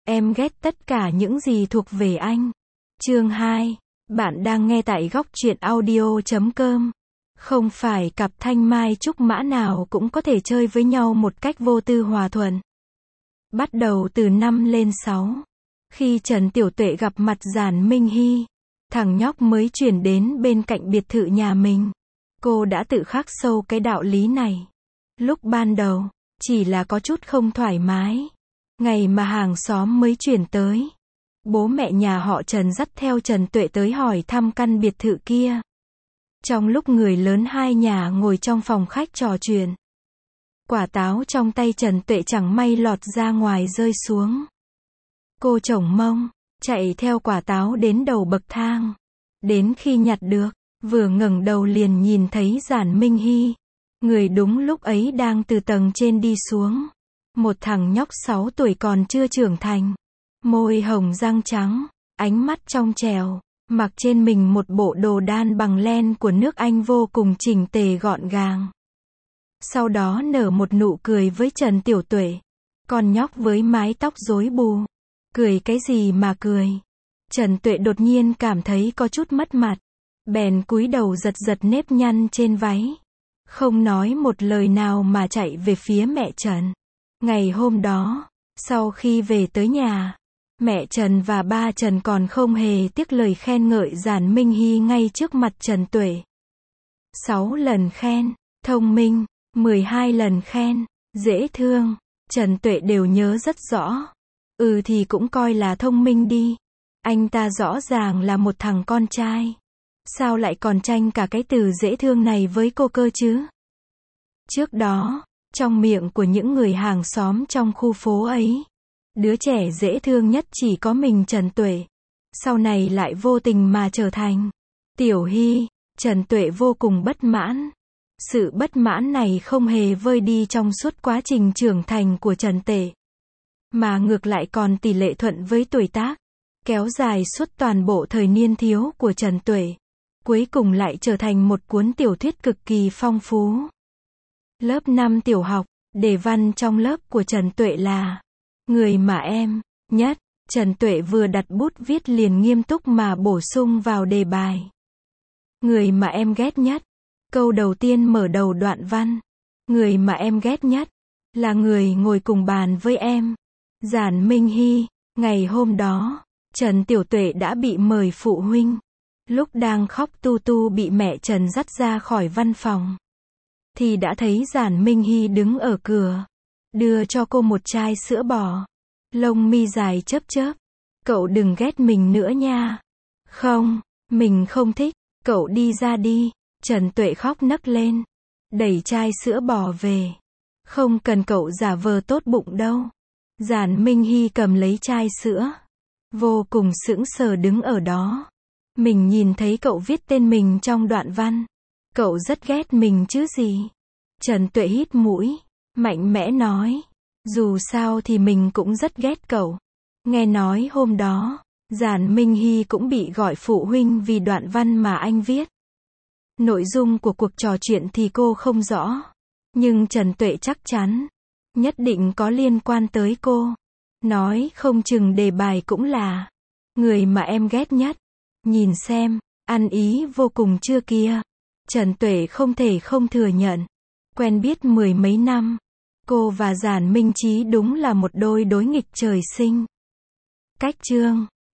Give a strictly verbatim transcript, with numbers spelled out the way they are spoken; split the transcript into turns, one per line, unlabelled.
Em ghét tất cả những gì thuộc về anh. Chương hai. Bạn đang nghe tại góc truyện audio chấm com. Không phải cặp thanh mai trúc mã nào cũng có thể chơi với nhau một cách vô tư hòa thuận. Bắt đầu từ năm lên sáu. Khi Trần Tiểu Tuệ gặp mặt Giản Minh Hy, thằng nhóc mới chuyển đến bên cạnh biệt thự nhà mình. Cô đã tự khắc sâu cái đạo lý này. Lúc ban đầu, chỉ là có chút không thoải mái. Ngày mà hàng xóm mới chuyển tới, bố mẹ nhà họ Trần dắt theo Trần Tuệ tới hỏi thăm căn biệt thự kia. Trong lúc người lớn hai nhà ngồi trong phòng khách trò chuyện, quả táo trong tay Trần Tuệ chẳng may lọt ra ngoài rơi xuống. Cô chổng mông, chạy theo quả táo đến đầu bậc thang. Đến khi nhặt được, vừa ngẩng đầu liền nhìn thấy Giản Minh Hy. Người đúng lúc ấy đang từ tầng trên đi xuống. Một thằng nhóc sáu tuổi còn chưa trưởng thành. Môi hồng răng trắng, ánh mắt trong trẻo, mặc trên mình một bộ đồ đan bằng len của nước Anh vô cùng chỉnh tề gọn gàng. Sau đó nở một nụ cười với Trần Tiểu Tuệ. Con nhóc với mái tóc rối bù. Cười cái gì mà cười? Trần Tuệ đột nhiên cảm thấy có chút mất mặt. Bèn cúi đầu giật giật nếp nhăn trên váy. Không nói một lời nào mà chạy về phía mẹ Trần. Ngày hôm đó, sau khi về tới nhà, mẹ Trần và ba Trần còn không hề tiếc lời khen ngợi Giản Minh Hy ngay trước mặt Trần Tuệ. Sáu lần khen, thông minh, mười hai lần khen, dễ thương, Trần Tuệ đều nhớ rất rõ. Ừ thì cũng coi là thông minh đi. Anh ta rõ ràng là một thằng con trai. Sao lại còn tranh cả cái từ dễ thương này với cô cơ chứ? Trước đó, trong miệng của những người hàng xóm trong khu phố ấy, đứa trẻ dễ thương nhất chỉ có mình Trần Tuệ. Sau này lại vô tình mà trở thành Tiểu Hy. Trần Tuệ vô cùng bất mãn. Sự bất mãn này không hề vơi đi trong suốt quá trình trưởng thành của Trần Tuệ, mà ngược lại còn tỷ lệ thuận với tuổi tác, kéo dài suốt toàn bộ thời niên thiếu của Trần Tuệ. Cuối cùng lại trở thành một cuốn tiểu thuyết cực kỳ phong phú. Lớp năm tiểu học, đề văn trong lớp của Trần Tuệ là người mà em nhất. Trần Tuệ vừa đặt bút viết liền nghiêm túc mà bổ sung vào đề bài. Người mà em ghét nhất. Câu đầu tiên mở đầu đoạn văn. Người mà em ghét nhất là người ngồi cùng bàn với em. Giản Minh Hy. Ngày hôm đó, Trần Tiểu Tuệ đã bị mời phụ huynh. Lúc đang khóc tu tu bị mẹ Trần dắt ra khỏi văn phòng, thì đã thấy Giản Minh Hy đứng ở cửa, đưa cho cô một chai sữa bò. Lông mi dài chớp chớp. Cậu đừng ghét mình nữa nha. Không, mình không thích. Cậu đi ra đi. Trần Tuệ khóc nấc lên, đẩy chai sữa bò về. Không cần cậu giả vờ tốt bụng đâu. Giản Minh Hy cầm lấy chai sữa, vô cùng sững sờ đứng ở đó. Mình nhìn thấy cậu viết tên mình trong đoạn văn. Cậu rất ghét mình chứ gì? Trần Tuệ hít mũi, mạnh mẽ nói. Dù sao thì mình cũng rất ghét cậu. Nghe nói hôm đó, Giản Minh Hy cũng bị gọi phụ huynh vì đoạn văn mà anh viết. Nội dung của cuộc trò chuyện thì cô không rõ. Nhưng Trần Tuệ chắc chắn, nhất định có liên quan tới cô. Nói không chừng đề bài cũng là người mà em ghét nhất. Nhìn xem, ăn ý vô cùng chưa kia. Trần Tuệ không thể không thừa nhận. Quen biết mười mấy năm, cô và Giản Minh Chí đúng là một đôi đối nghịch trời sinh. Cách chương